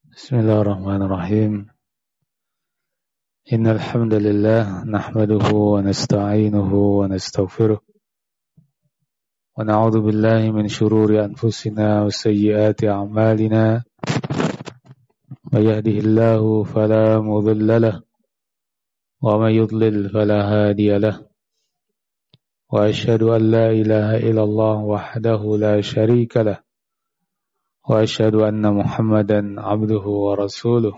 Bismillahirrahmanirrahim. Innal hamdalillah nahmaduhu wa nasta'inuhu wa nastaghfiruh wa na'udzu billahi min shururi anfusina wa sayyiati a'malina. May yahdihillahu fala mudilla lahu wa may yudlil fala hadiya lahu. Wa asyhadu an la ilaha illallah wahdahu la syarika lahu wa asyhadu anna Muhammadan abduhu wa rasuluh.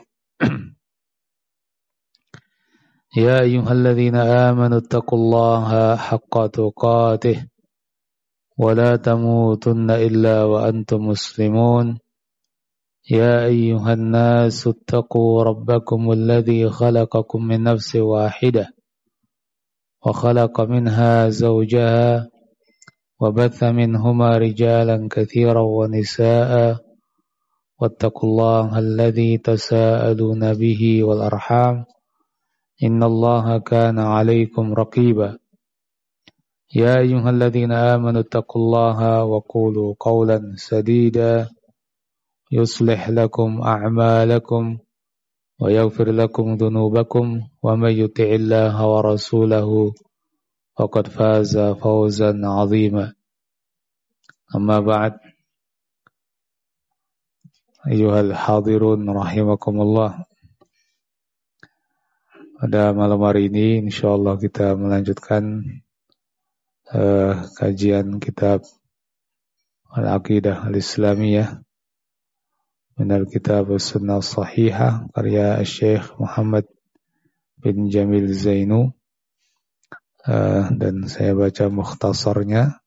Ya ayyuhalladzina amanu taqullaha haqqa tuqatih wa la tamutunna illa wa antum muslimun. Ya ayyuhan nasu taqu rabbakumul ladzi khalaqakum min nafsin wahidah wa khalaqa minha zawjaha وبث منهما رجالا كثيرا ونساء واتقوا الله الذي تساءلون به والأرحام إن الله كان عليكم رقيبا يا أيها الذين آمنوا اتقوا الله وقولوا قولا سديدا يصلح لكم أعمالكم ويغفر لكم ذنوبكم ومن يطع الله ورسوله فقد فاز فوزا عظيما. Amma ba'd. Ayyuhal hadirun rahimakumullah. Pada malam hari ini insyaallah kita melanjutkan kajian kitab Al-Aqidah Al-Islamiyah minal kitab Sunnah Sahihah karya Syekh Muhammad bin Jamil Zainu. Dan saya baca mukhtasarnya,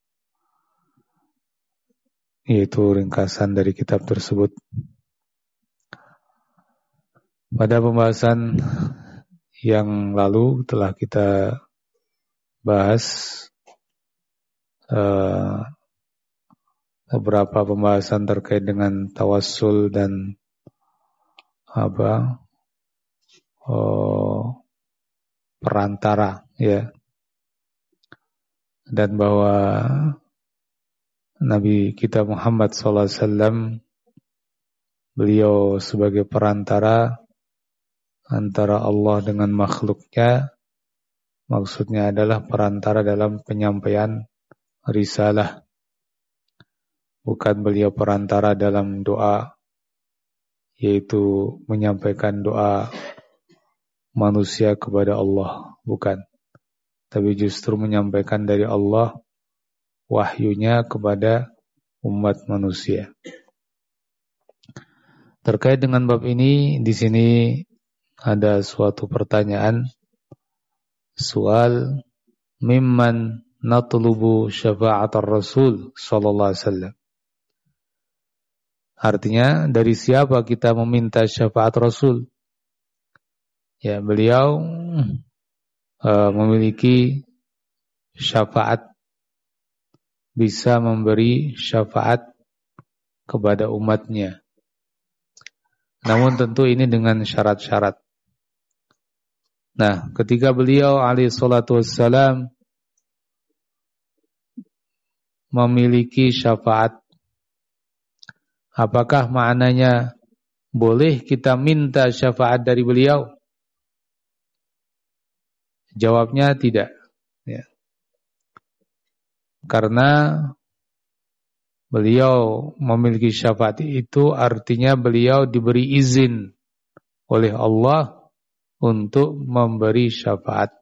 yaitu ringkasan dari kitab tersebut. Pada pembahasan yang lalu telah kita bahas beberapa pembahasan terkait dengan tawassul dan perantara, ya. Dan bahwa Nabi kita Muhammad SAW, beliau sebagai perantara antara Allah dengan makhluknya, maksudnya adalah perantara dalam penyampaian risalah. Bukan beliau perantara dalam doa, yaitu menyampaikan doa manusia kepada Allah, bukan. Tapi justru menyampaikan dari Allah wahyunya kepada umat manusia. Terkait dengan bab ini, di sini ada suatu pertanyaan. Soal mimman natlubu syafa'at ar-rasul sallallahu alaihi wasallam. Artinya, dari siapa kita meminta syafaat Rasul? Ya, beliau memiliki syafaat, bisa memberi syafaat kepada umatnya. Namun tentu ini dengan syarat-syarat. Nah, ketika beliau alaihi salatu wassalam memiliki syafaat, apakah maknanya boleh kita minta syafaat dari beliau? Jawabnya tidak. Ya. Karena beliau memiliki syafaat itu artinya beliau diberi izin oleh Allah untuk memberi syafaat,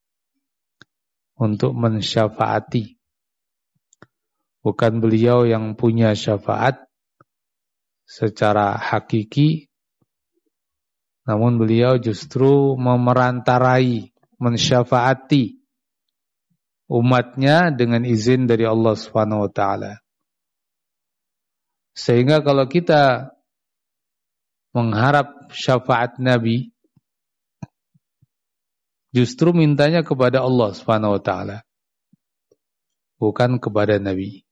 untuk mensyafaati. Bukan beliau yang punya syafaat secara hakiki, namun beliau justru memerantarai, mensyafaati umatnya dengan izin dari Allah Subhanahu wa taala. Sehingga kalau kita mengharap syafaat Nabi, justru mintanya kepada Allah Subhanahu wa taala, bukan kepada Nabi.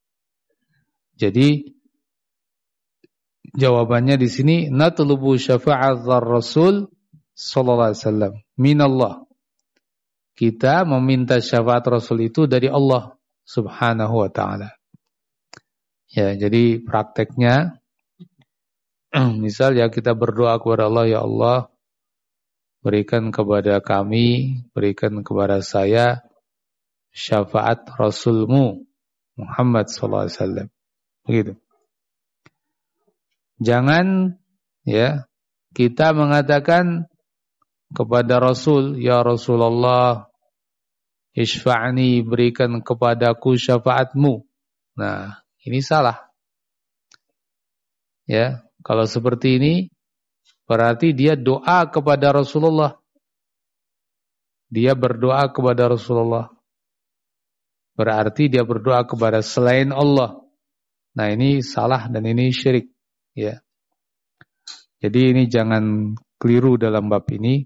Jadi jawabannya di sini natlubu syafa'at ar-rasul sallallahu alaihi wasallam minallah. Kita meminta syafaat Rasul itu dari Allah Subhanahu wa taala. Ya, jadi prakteknya Misal ya kita berdoa kepada Allah, ya Allah berikan kepada kami, berikan kepada saya syafaat Rasulmu Muhammad SAW. Begitu. Jangan ya kita mengatakan kepada Rasul, ya Rasulullah isfa'ni, berikan kepadaku syafaatmu. Nah, ini salah. Ya, kalau seperti ini berarti dia doa kepada Rasulullah. Dia berdoa kepada Rasulullah. Berarti dia berdoa kepada selain Allah. Nah, ini salah dan ini syirik, ya. Jadi ini jangan keliru dalam bab ini.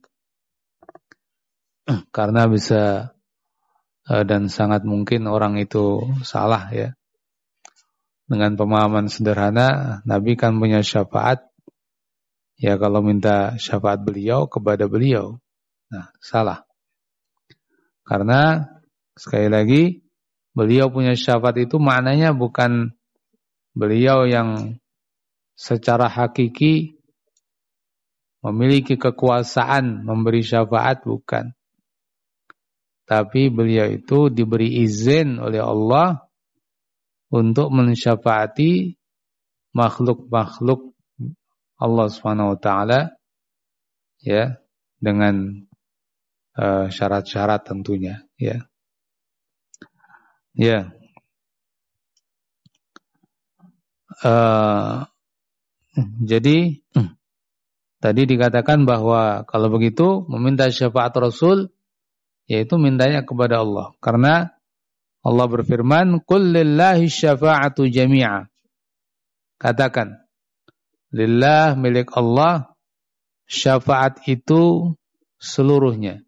Karena bisa dan sangat mungkin orang itu salah, ya. Dengan pemahaman sederhana, Nabi kan punya syafaat. Ya kalau minta syafaat beliau kepada beliau. Nah, salah. Karena sekali lagi beliau punya syafaat itu maknanya bukan beliau yang secara hakiki memiliki kekuasaan memberi syafaat, bukan. Tapi beliau itu diberi izin oleh Allah untuk mensyafaati makhluk-makhluk Allah Subhanahu wa taala, ya, dengan syarat-syarat tentunya, ya. Ya. Jadi tadi dikatakan bahwa kalau begitu meminta syafaat Rasul yaitu mintanya kepada Allah. Karena Allah berfirman, "Qul lillahi syafa'atu jami'a." Katakan, lillah, milik Allah, syafaat itu seluruhnya.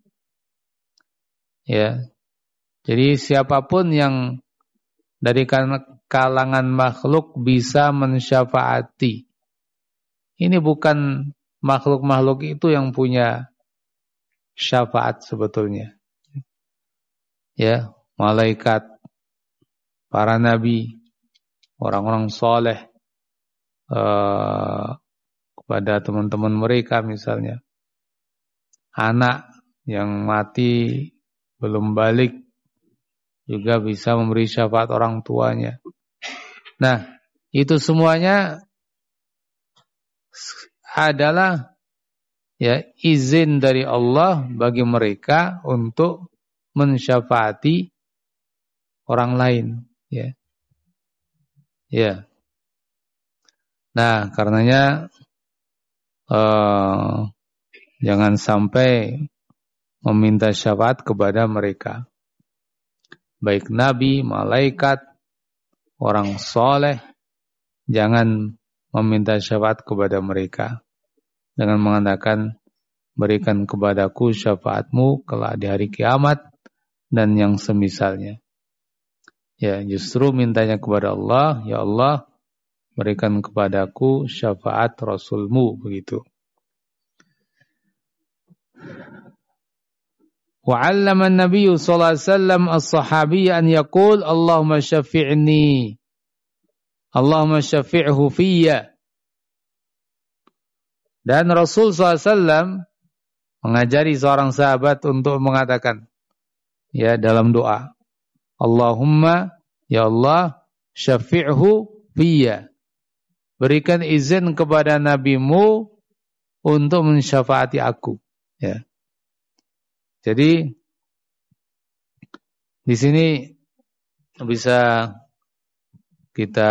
Ya. Jadi siapapun yang dari kalangan makhluk bisa mensyafaati. Ini bukan makhluk-makhluk itu yang punya syafaat sebetulnya. Ya, malaikat, para nabi, orang-orang soleh, kepada teman-teman mereka misalnya. Anak yang mati belum balik juga bisa memberi syafaat orang tuanya. Nah, itu semuanya adalah ya izin dari Allah bagi mereka untuk mensyafaati orang lain, ya. Ya. Nah, karenanya jangan sampai meminta syafaat kepada mereka. Baik nabi, malaikat, orang soleh, jangan meminta syafaat kepada mereka. Dengan mengatakan, berikan kepadaku syafaatmu kelak di hari kiamat dan yang semisalnya. Ya, justru mintanya kepada Allah, ya Allah, berikan kepadaku syafaat Rasulmu, begitu. Wa'allama an-nabiy sallallahu alaihi wasallam as-sahabiyya an yaqul Allahumma syafi'ni, Allahumma syafi'hu fiyya. Dan Rasul SAW mengajari seorang sahabat untuk mengatakan, ya, dalam doa, Allahumma, ya Allah, syafi'hu fiyya. Berikan izin kepada nabimu untuk mensyafaati aku. Ya. Jadi di sini bisa kita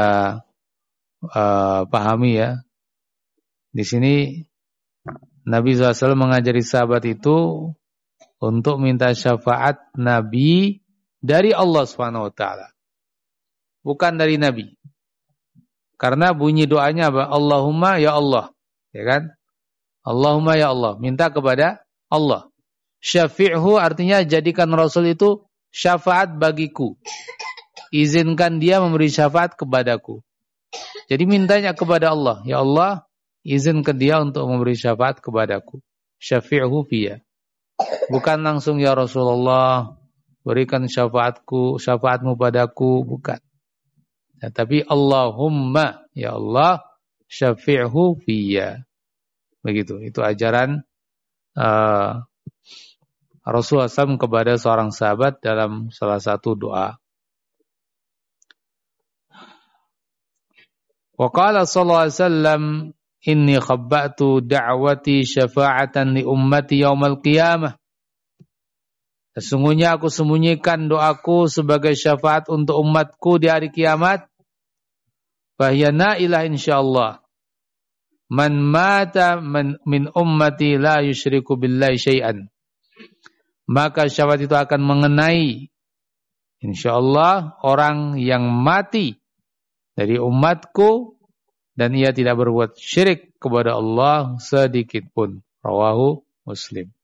pahami, ya. Di sini Nabi SAW mengajari sahabat itu untuk minta syafaat Nabi dari Allah SWT, bukan dari Nabi. Karena bunyi doanya apa? Allahumma ya Allah, ya kan? Allahumma ya Allah, minta kepada Allah. Syafi'hu artinya jadikan Rasul itu syafaat bagiku. Izinkan dia memberi syafaat kepadaku. Jadi mintanya kepada Allah, ya Allah, izinkan dia untuk memberi syafaat kepadaku. Syafi'hu fiyya. Bukan langsung ya Rasulullah, berikan syafaatmu padaku, bukan. Ya, tapi Allahumma, ya Allah, syafi'hu fiyya. Begitu. Itu ajaran Rasulullah SAW kepada seorang sahabat dalam salah satu doa. Wa qala sallallahu alaihi wasallam inni khabba'tu da'wati syafa'atan li ummati yaumal qiyamah. Sesungguhnya aku sembunyikan doaku sebagai syafaat untuk umatku di hari kiamat. Fahyana ilah insyaallah. Man mata min ummati la yusyriku billahi syai'an. Maka syafaat itu akan mengenai insyaallah orang yang mati dari umatku dan ia tidak berbuat syirik kepada Allah sedikit pun. Rawahu Muslim.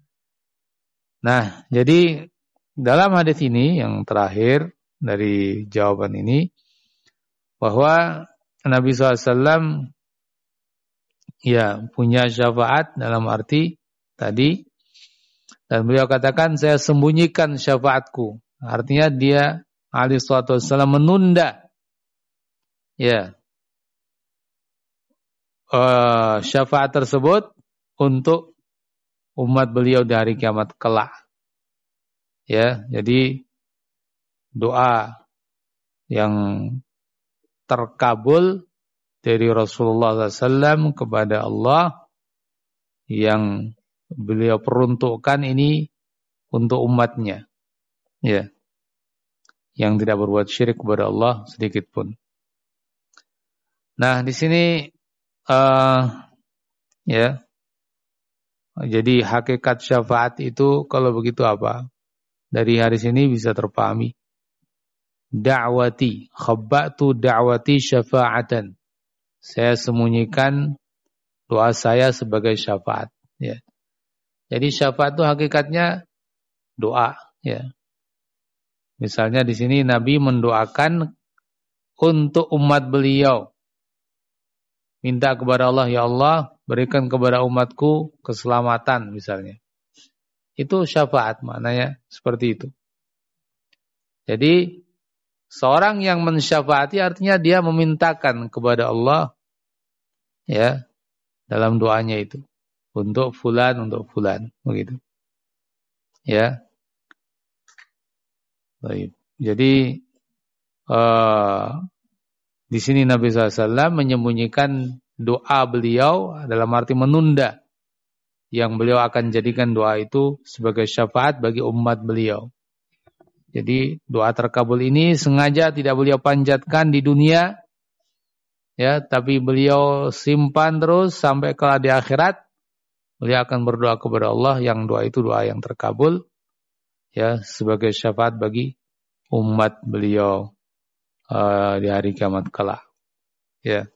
Nah, jadi dalam hadis ini yang terakhir dari jawaban ini bahwa Nabi SAW ya punya syafaat dalam arti tadi, dan beliau katakan saya sembunyikan syafaatku. Artinya dia alaihi salatu wassalam menunda ya syafaat tersebut untuk umat beliau di hari kiamat kelak. Ya, jadi doa yang terkabul dari Rasulullah SAW kepada Allah yang beliau peruntukkan ini untuk umatnya. Ya. Yang tidak berbuat syirik kepada Allah sedikit pun. Nah, di sini ya. Jadi hakikat syafaat itu kalau begitu apa? Dari hadis ini bisa terpahami. Da'wati, khabba'tu da'wati syafa'atan. Saya sembunyikan doa saya sebagai syafaat, ya. Jadi syafaat itu hakikatnya doa, ya. Misalnya di sini Nabi mendoakan untuk umat beliau. Minta kepada Allah, ya Allah, berikan kepada umatku keselamatan misalnya. Itu syafaat maknanya seperti itu. Jadi seorang yang mensyafaati artinya dia memintakan kepada Allah ya dalam doanya itu untuk fulan begitu. Ya. Baik. Jadi di sini Nabi SAW menyembunyikan doa beliau dalam arti menunda yang beliau akan jadikan doa itu sebagai syafaat bagi umat beliau. Jadi doa terkabul ini sengaja tidak beliau panjatkan di dunia, ya, tapi beliau simpan terus sampai kelak di akhirat. Beliau akan berdoa kepada Allah yang doa itu doa yang terkabul, ya, sebagai syafaat bagi umat beliau di hari kiamat kelak. Ya.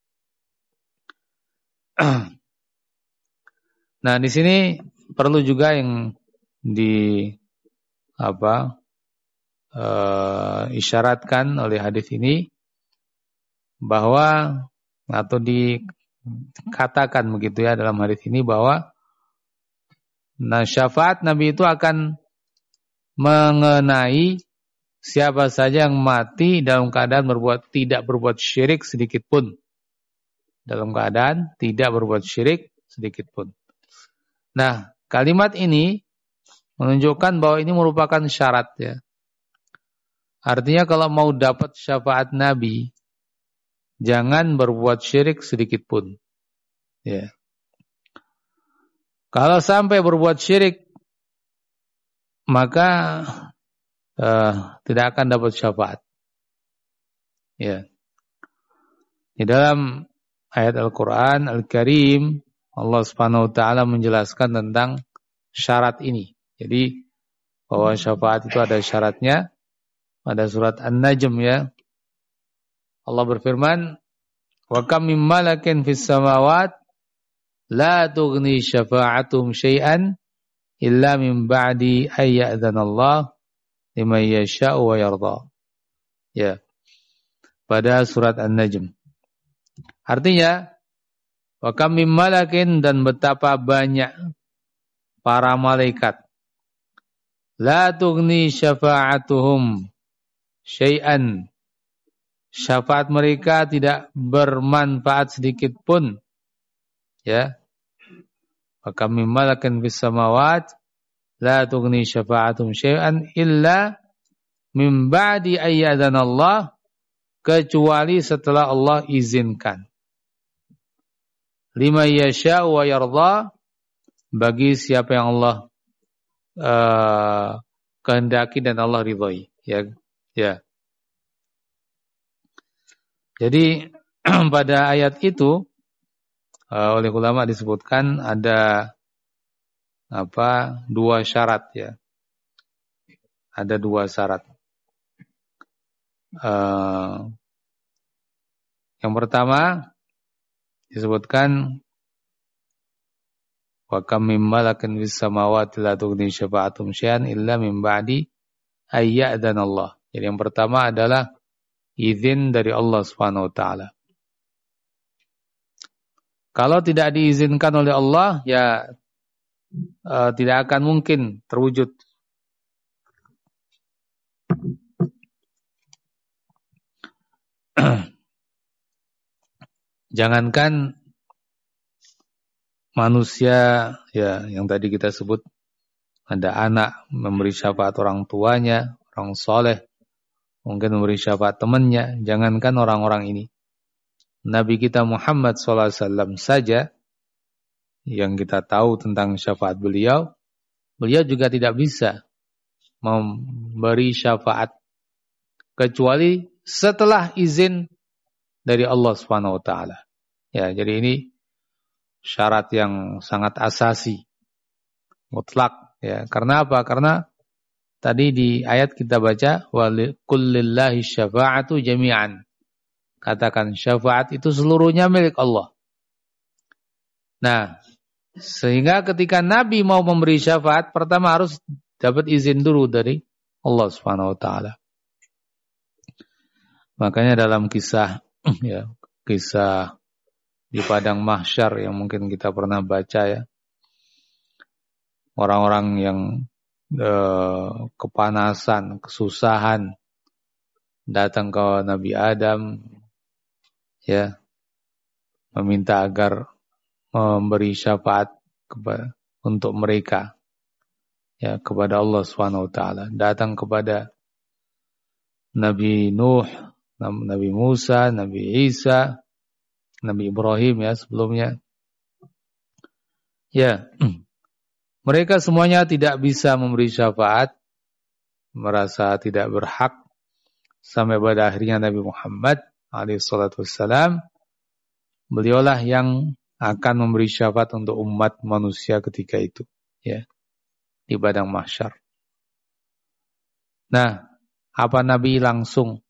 Nah, di sini perlu juga yang isyaratkan oleh hadis ini bahwa atau dikatakan begitu ya dalam hadis ini bahwa syafaat Nabi itu akan mengenai siapa saja yang mati dalam keadaan tidak berbuat syirik sedikit pun. Dalam keadaan tidak berbuat syirik sedikit pun. Nah, kalimat ini menunjukkan bahwa ini merupakan syarat ya. Artinya kalau mau dapat syafaat Nabi, jangan berbuat syirik sedikit pun. Ya. Kalau sampai berbuat syirik, maka tidak akan dapat syafaat. Ya. Di dalam ayat Al-Quran Al-Karim, Allah Subhanahu wa Ta'ala menjelaskan tentang syarat ini. Jadi bahwa syafaat itu ada syaratnya. Pada surat An-Najm ya. Allah berfirman, "Wa kam min malakin fis samawat la tughni syafa'atuhum syai'an illa min ba'di ay ya'dzanallah liman yasha'u wa yarda." Ya. Pada surat An-Najm. Artinya, wa kam min malakin, dan betapa banyak para malaikat, la tughni syafa'atuhum syai'an, syafaat mereka tidak bermanfaat sedikit pun. Ya. Wa kam min malakin fis samawati la tughni syafa'atum syai'an illa min ba'di ayyadana, kecuali setelah Allah izinkan. Lima yasha' wa yarda, bagi siapa yang Allah kehendaki dan Allah ridhoi. Ya. Jadi pada ayat itu oleh ulama disebutkan ada dua syarat ya. Ada dua syarat. Yang pertama disebutkan wa kam min malakin fis samawati la tughni syafa'atum syai'an illa min ba'di ayyadana Allah. Jadi yang pertama adalah izin dari Allah Subhanahu wa taala. Kalau tidak diizinkan oleh Allah, ya tidak akan mungkin terwujud. Jangankan manusia ya yang tadi kita sebut, ada anak memberi syafaat orang tuanya, orang soleh, mungkin memberi syafaat temannya, jangankan orang-orang ini. Nabi kita Muhammad SAW saja yang kita tahu tentang syafaat beliau juga tidak bisa memberi syafaat kecuali setelah izin dari Allah Subhanahu wa taala. Ya, jadi ini syarat yang sangat asasi, mutlak ya. Karena apa? Karena tadi di ayat kita baca wa kullillahi syafa'atu jami'an. Katakan syafaat itu seluruhnya milik Allah. Nah, sehingga ketika Nabi mau memberi syafaat, pertama harus dapat izin dulu dari Allah Subhanahu wa taala. Makanya dalam kisah di padang mahsyar yang mungkin kita pernah baca ya, orang-orang yang kepanasan, kesusahan datang ke Nabi Adam ya, meminta agar memberi syafaat untuk mereka ya kepada Allah Subhanahu wa taala. Datang kepada Nabi Nuh, Nabi Musa, Nabi Isa, Nabi Ibrahim ya sebelumnya. Ya. Mereka semuanya tidak bisa memberi syafaat, merasa tidak berhak, sampai pada akhirnya Nabi Muhammad SAW, beliaulah yang akan memberi syafaat untuk umat manusia ketika itu ya, di padang mahsyar. Nah, apa Nabi langsung?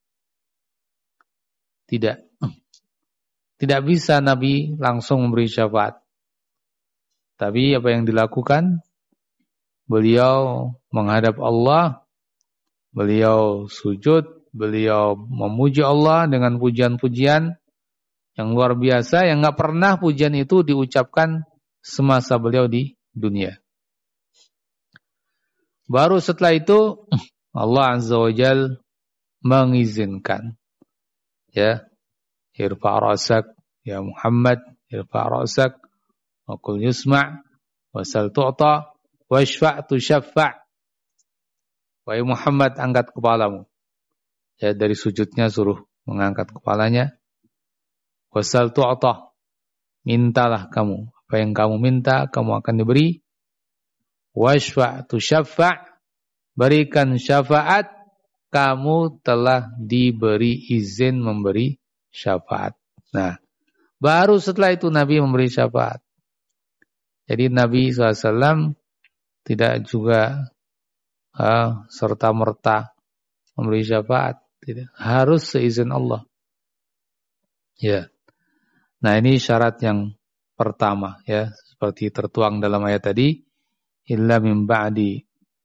Tidak bisa Nabi langsung memberi syafaat. Tapi apa yang dilakukan? Beliau menghadap Allah, beliau sujud, beliau memuji Allah dengan pujian-pujian yang luar biasa, yang gak pernah pujian itu diucapkan semasa beliau di dunia. Baru setelah itu Allah Azza wa Jal mengizinkan. Ya, irfa' rasak, ya Muhammad, irfa' rasak, wa qul yusma' wa sal tu'ta wa syfa' tu syaffa'. Wahai Muhammad, angkat kepalamu. Ya, dari sujudnya suruh mengangkat kepalanya. Wa sal tu'ta, mintalah kamu, apa yang kamu minta kamu akan diberi. Wa syfa' tu syaffa', berikan syafaat, kamu telah diberi izin memberi syafaat. Nah, baru setelah itu Nabi memberi syafaat. Jadi Nabi SAW tidak juga serta-merta memberi syafaat. Tidak. Harus seizin Allah. Ya. Nah, ini syarat yang pertama ya, seperti tertuang dalam ayat tadi, illa min ba'di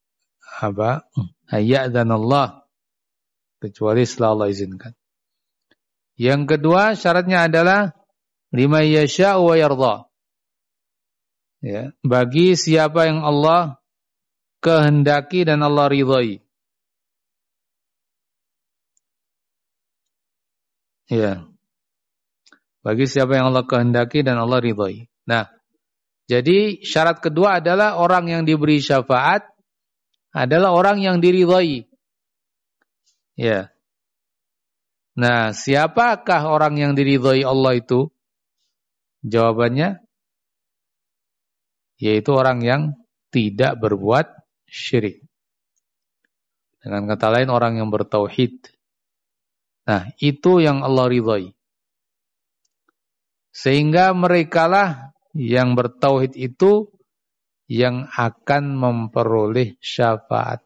ayyadhanallah, kecuali setelah Allah izinkan. Yang kedua syaratnya adalah liman yasha'u wa yarda. Ya, bagi siapa yang Allah kehendaki dan Allah ridhai. Ya. Bagi siapa yang Allah kehendaki dan Allah ridhai. Nah, jadi syarat kedua adalah orang yang diberi syafaat adalah orang yang diridhai. Ya. Nah, siapakah orang yang diridhai Allah itu? Jawabannya yaitu orang yang tidak berbuat syirik. Dengan kata lain orang yang bertauhid. Nah, itu yang Allah ridhai. Sehingga merekalah yang bertauhid itu yang akan memperoleh syafaat.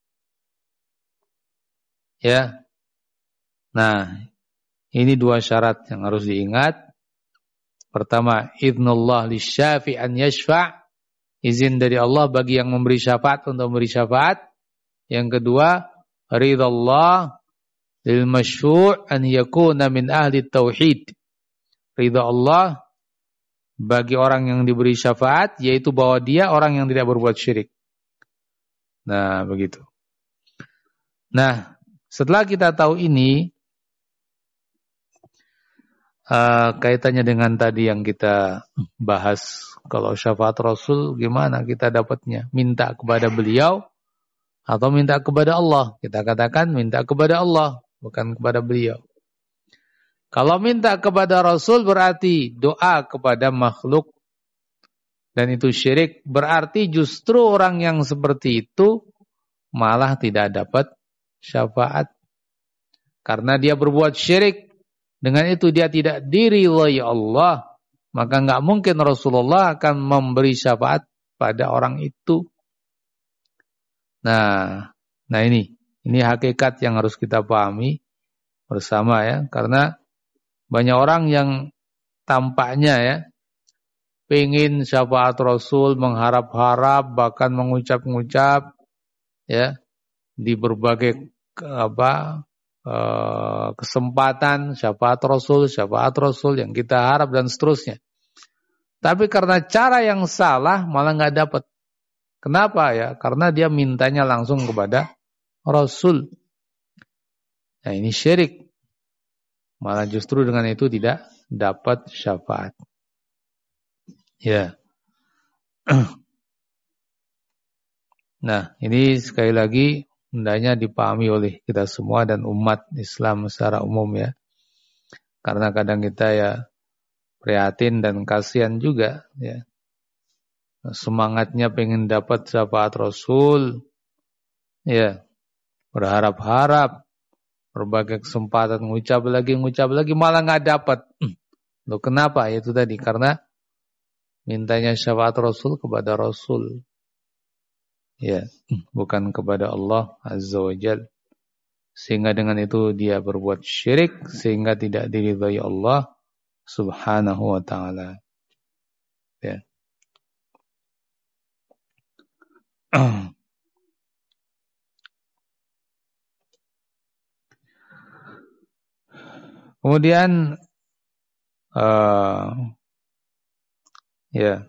Ya. Nah, ini dua syarat yang harus diingat. Pertama, idznullah lisyafi' an yashfa'. Izin dari Allah bagi yang memberi syafaat untuk memberi syafaat. Yang kedua, ridallah lil masyfu' an yakuna min ahli tauhid. Ridha Allah bagi orang yang diberi syafaat, yaitu bahwa dia orang yang tidak berbuat syirik. Nah, begitu. Nah, setelah kita tahu ini, kaitannya dengan tadi yang kita bahas, kalau syafaat Rasul gimana kita dapatnya? Minta kepada beliau atau minta kepada Allah? Kita katakan minta kepada Allah, bukan kepada beliau. Kalau minta kepada Rasul berarti doa kepada makhluk, dan itu syirik. Berarti justru orang yang seperti itu malah tidak dapat syafaat. Karena dia berbuat syirik. Dengan itu dia tidak diridhai Allah. Maka enggak mungkin Rasulullah akan memberi syafaat pada orang itu. Nah ini hakikat yang harus kita pahami bersama ya. Karena banyak orang yang tampaknya ya pengen syafaat Rasul, mengharap-harap, bahkan mengucap-ngucap ya di berbagai kesempatan syafaat Rasul yang kita harap dan seterusnya. Tapi karena cara yang salah malah nggak dapat. Kenapa ya? Karena dia mintanya langsung kepada Rasul. Nah ini syirik. Malah justru dengan itu tidak dapat syafaat. Ya. Nah ini sekali lagi hendaknya dipahami oleh kita semua dan umat Islam secara umum ya. Karena kadang kita ya prihatin dan kasihan juga ya. Semangatnya pengen dapat syafaat Rasul ya. Berharap-harap berbagai kesempatan ngucap lagi malah enggak dapat. Loh kenapa? Itu tadi karena mintanya syafaat Rasul kepada Rasul. Ya, bukan kepada Allah Azza wa Jalla. Sehingga dengan itu dia berbuat syirik sehingga tidak diridhai Allah Subhanahu wa taala. Ya. Kemudian ya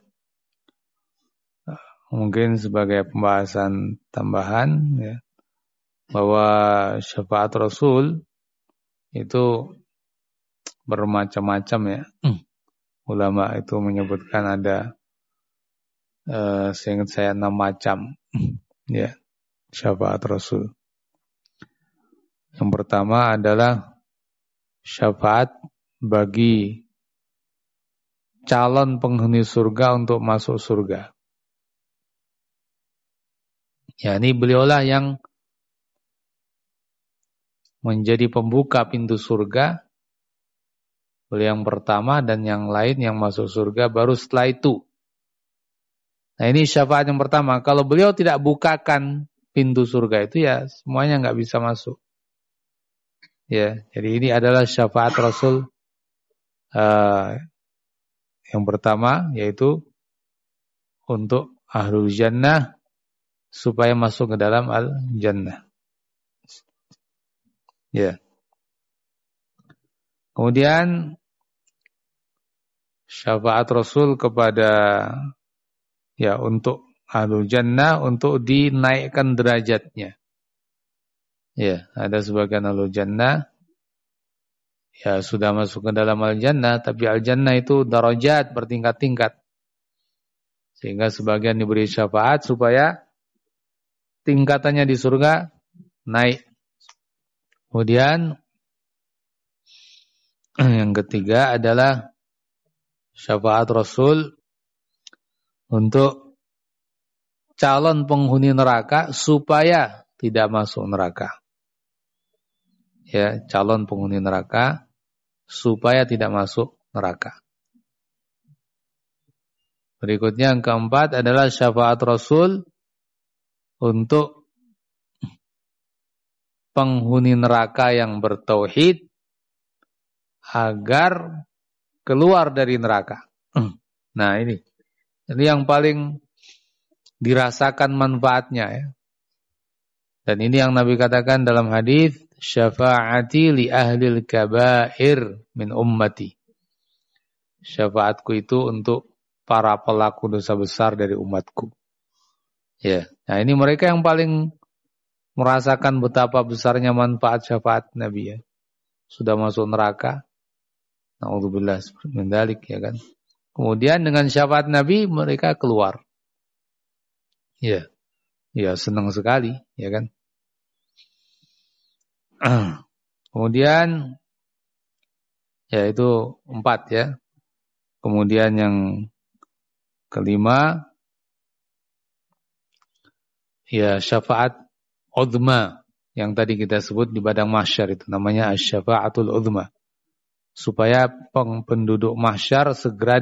mungkin sebagai pembahasan tambahan ya bahwa syafaat Rasul itu bermacam-macam ya. Ulama itu menyebutkan ada seingat saya 6 macam ya syafaat Rasul. Yang pertama adalah syafaat bagi calon penghuni surga untuk masuk surga. Ya, ini beliaulah yang menjadi pembuka pintu surga. Beliau yang pertama dan yang lain yang masuk surga baru setelah itu. Nah ini syafaat yang pertama. Kalau beliau tidak bukakan pintu surga itu ya semuanya nggak bisa masuk. Ya, jadi ini adalah syafaat Rasul yang pertama yaitu untuk ahlul jannah supaya masuk ke dalam al-jannah. Ya. Kemudian syafaat Rasul kepada ya untuk ahlul jannah untuk dinaikkan derajatnya. Ya, ada sebagian ahlul jannah ya sudah masuk ke dalam al-jannah, tapi al-jannah itu darajat, bertingkat-tingkat. Sehingga sebagian diberi syafaat supaya tingkatannya di surga naik. Kemudian yang ketiga adalah syafaat Rasul untuk calon penghuni neraka supaya tidak masuk neraka. Ya, calon penghuni neraka supaya tidak masuk neraka. Berikutnya yang keempat adalah syafaat Rasul untuk penghuni neraka yang bertauhid agar keluar dari neraka. Nah, ini yang paling dirasakan manfaatnya ya. Dan ini yang Nabi katakan dalam hadis, syafaati li ahlil kabair min ummati. Syafaatku itu untuk para pelaku dosa besar dari umatku. Ya. Nah, ini mereka yang paling merasakan betapa besarnya manfaat syafaat Nabi ya. Sudah masuk neraka. Nauzubillah min dzalik ya kan. Kemudian dengan syafaat Nabi mereka keluar. Ya. Ya, senang sekali ya kan. Kemudian ya itu 4 ya. Kemudian yang kelima ya syafaat uzma yang tadi kita sebut di padang mahsyar itu namanya asy-syafaatul uzma. Supaya penduduk mahsyar segera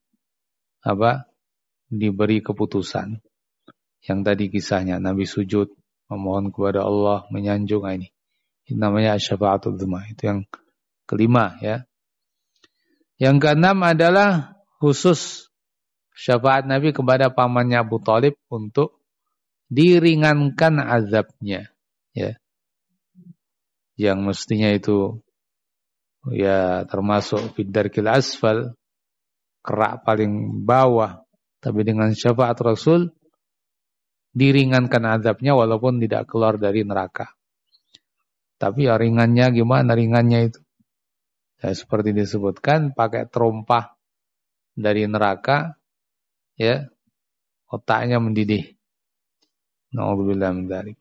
diberi keputusan. Yang tadi kisahnya Nabi sujud memohon kepada Allah, menyanjung ini. Ini namanya asy-syafaatul uzma. Itu yang kelima ya. Yang keenam adalah khusus syafaat Nabi kepada pamannya Abu Thalib untuk diringankan azabnya ya. Yang mestinya itu ya termasuk fid-darkil asfal, kerak paling bawah, tapi dengan syafaat Rasul diringankan azabnya walaupun tidak keluar dari neraka. Tapi ya ringannya gimana ringannya itu? Ya, seperti disebutkan pakai terompah dari neraka ya, otaknya mendidih. Nauzubillah min dzalik.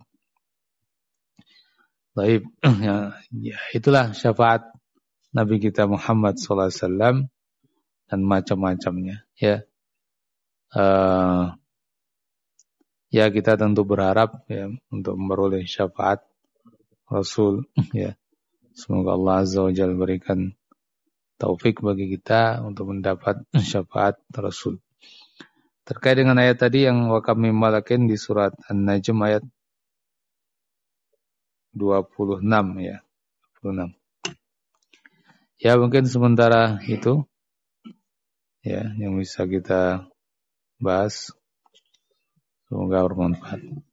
Baik, ya itulah syafaat Nabi kita Muhammad sallallahu alaihi wasallam dan macam-macamnya ya. Ya kita tentu berharap ya untuk memperoleh syafaat Rasul ya. Semoga Allah Azza wa Jalla berikan taufik bagi kita untuk mendapat syafaat Rasul. Terkait dengan ayat tadi yang wa kam malakin di surat An-Najm ayat 26 ya. 26. Ya mungkin sementara itu ya yang bisa kita bahas. Semoga bermanfaat.